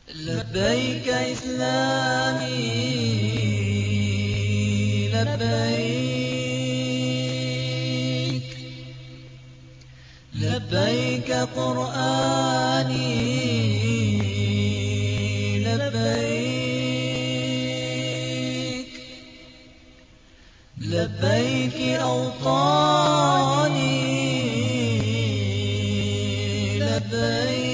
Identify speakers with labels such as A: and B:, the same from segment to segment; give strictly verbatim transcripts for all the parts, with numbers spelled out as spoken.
A: لبيك إسلامي لبيك، لبيك قرآني لبيك، لبيك أوطاني لبيك،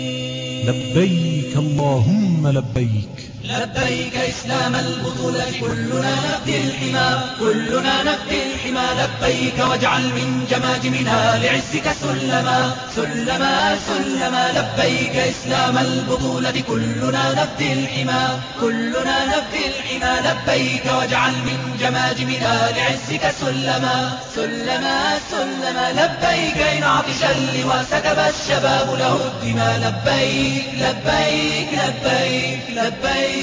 B: لبيك اللهم لبيك.
A: لبيك إسلام البطولة كلنا نفدي الحمى، كلنا نفدي الحمى. لبيك واجعل من جماجمنا لعزك سلما سلما سلما. لبيك إسلام البطولة كلنا نفدي الحمى، كلنا نفدي الحمى. لبيك واجعل من جماجمنا لعزك سلما سلما سلما. لبيك إن عطش اللواء سكب الشباب له الدماء. لبيك لبيك لبيك لبيك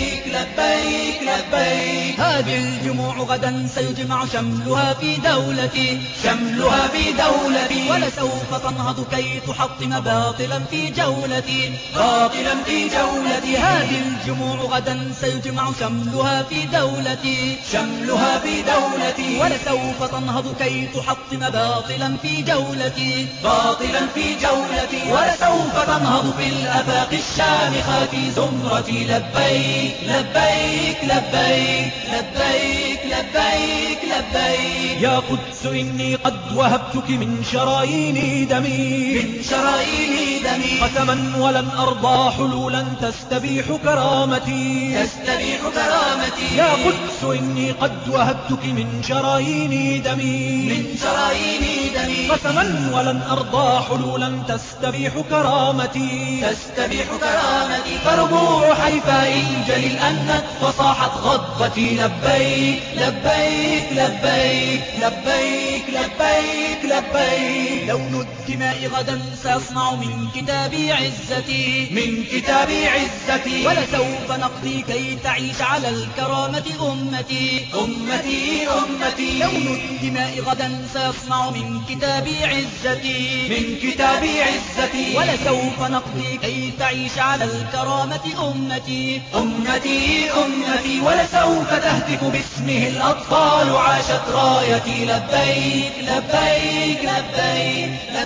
A: لبيك لبيك. هذه الجموع غدا سيجمع شملها في دولتي، شملها في دولتي. ولسوف تنهض كي تحطم باطلا في جولتي، باطلا في جولتي. هذه الجموع غدا سيجمع شملها في دولتي، شملها في دولتي. ولسوف تنهض كي تحطم باطلا في جولتي، باطلا في جولتي. ولسوف تنهض في الآفاق الشامخات زمرتي. لبيك لبيك لبيك لبيك لبيك لبيك.
B: يا قدس إني قد وهبتك من شرايين دمي،
A: من شرايين دمي.
B: قسما ولن أرضى حلولا تستبيح كرامتي،
A: تستبيح كرامتي.
B: يا قدس إني قد وهبتك من شرايين دمي،
A: من شرايين دمي.
B: قسما ولن أرضى حلولا تستبيح كرامتي،
A: تستبيح كرامتي. فربوع حيفاء الجليل أنت وصاحت غضبتي. لبيك لبيك لبيك لبيك لبيك لبيك. لون الدماء غدا سيصنع من كتابي عزتي، من كتابي عزتي. ولسوف نقضي كي تعيش على الكرامة أمتي، أمتي أمتي. لون الدماء غدا سيصنع من كتابي عزتي، من كتابي عزتي. ولسوف نقضي كي تعيش على الكرامة أمتي، أمتي أمتي. ولسوف تهتف باسمه الأطفال عاشت رايتي. لبيك لبيك لبيك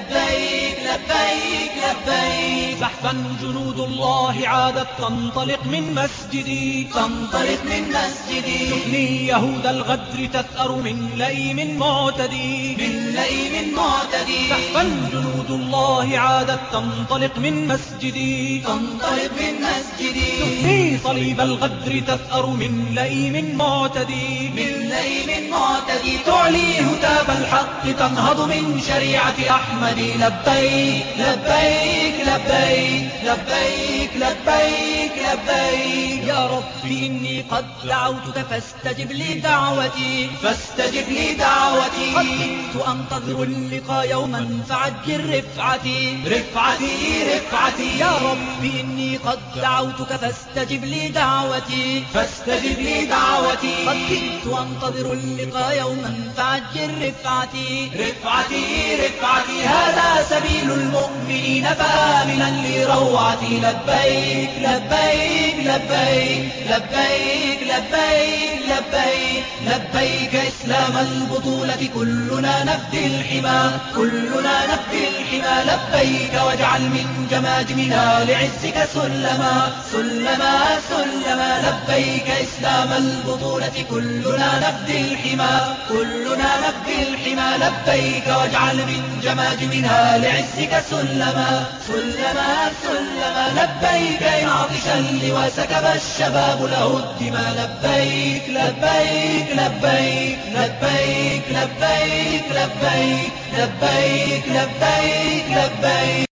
A: لبيك لبيك لبيك.
B: زحفا جنود الله عادت تنطلق من مسجدي،
A: تنطلق من مسجدي.
B: تثني يهود الغدر تثأر من لئيم معتدي،
A: من لئيم معتدي.
B: زحفا جنود الله عادت تنطلق من مسجدي،
A: تنطلق من مسجدي.
B: تثني صليب الغدر تثأر من لئيم معتدي،
A: من لئيم معتدي. تعلي هتاف الحق تنهض من شريعة أحمد. لبيك لبيك لبيك لبيك لبيك لبيك.
B: يا ربي إني قد دعوتك فاستجب لي دعوتي،
A: فاستجب لي دعوتي.
B: قد كنت أنتظر اللقاء يوما فعجل رفعتي،
A: رفعتي رفعتي.
B: يا ربي إني قد دعوتك فاستجب لي دعوتي،
A: فاستجب لي دعوتي.
B: قد كنت أنتظر اللقاء يوما فعجل رفعتي،
A: رفعتي رفعتي. هذا سبيل المؤمنين فآمنا لروعتي. لبيك لبيك لبيك لبيك لبيك لبيك. لبيك إسلام البطولة كلنا نفدي الحمى، كلنا نفدي الحمى. لبيك واجعل من جماجمنا لعزك سلما سلما سلما. لبيك إسلام البطولة كلنا نفدي الحمى، كلنا نفدي الحمى. لبيك واجعل من جماجمنا لعزك سلما سلما سلما. لبيك إن عطش اللواء سكب الشباب له الدماء. لبيك لبيك لبيك لبيك لبيك لبيك لبيك لبيك لبيك.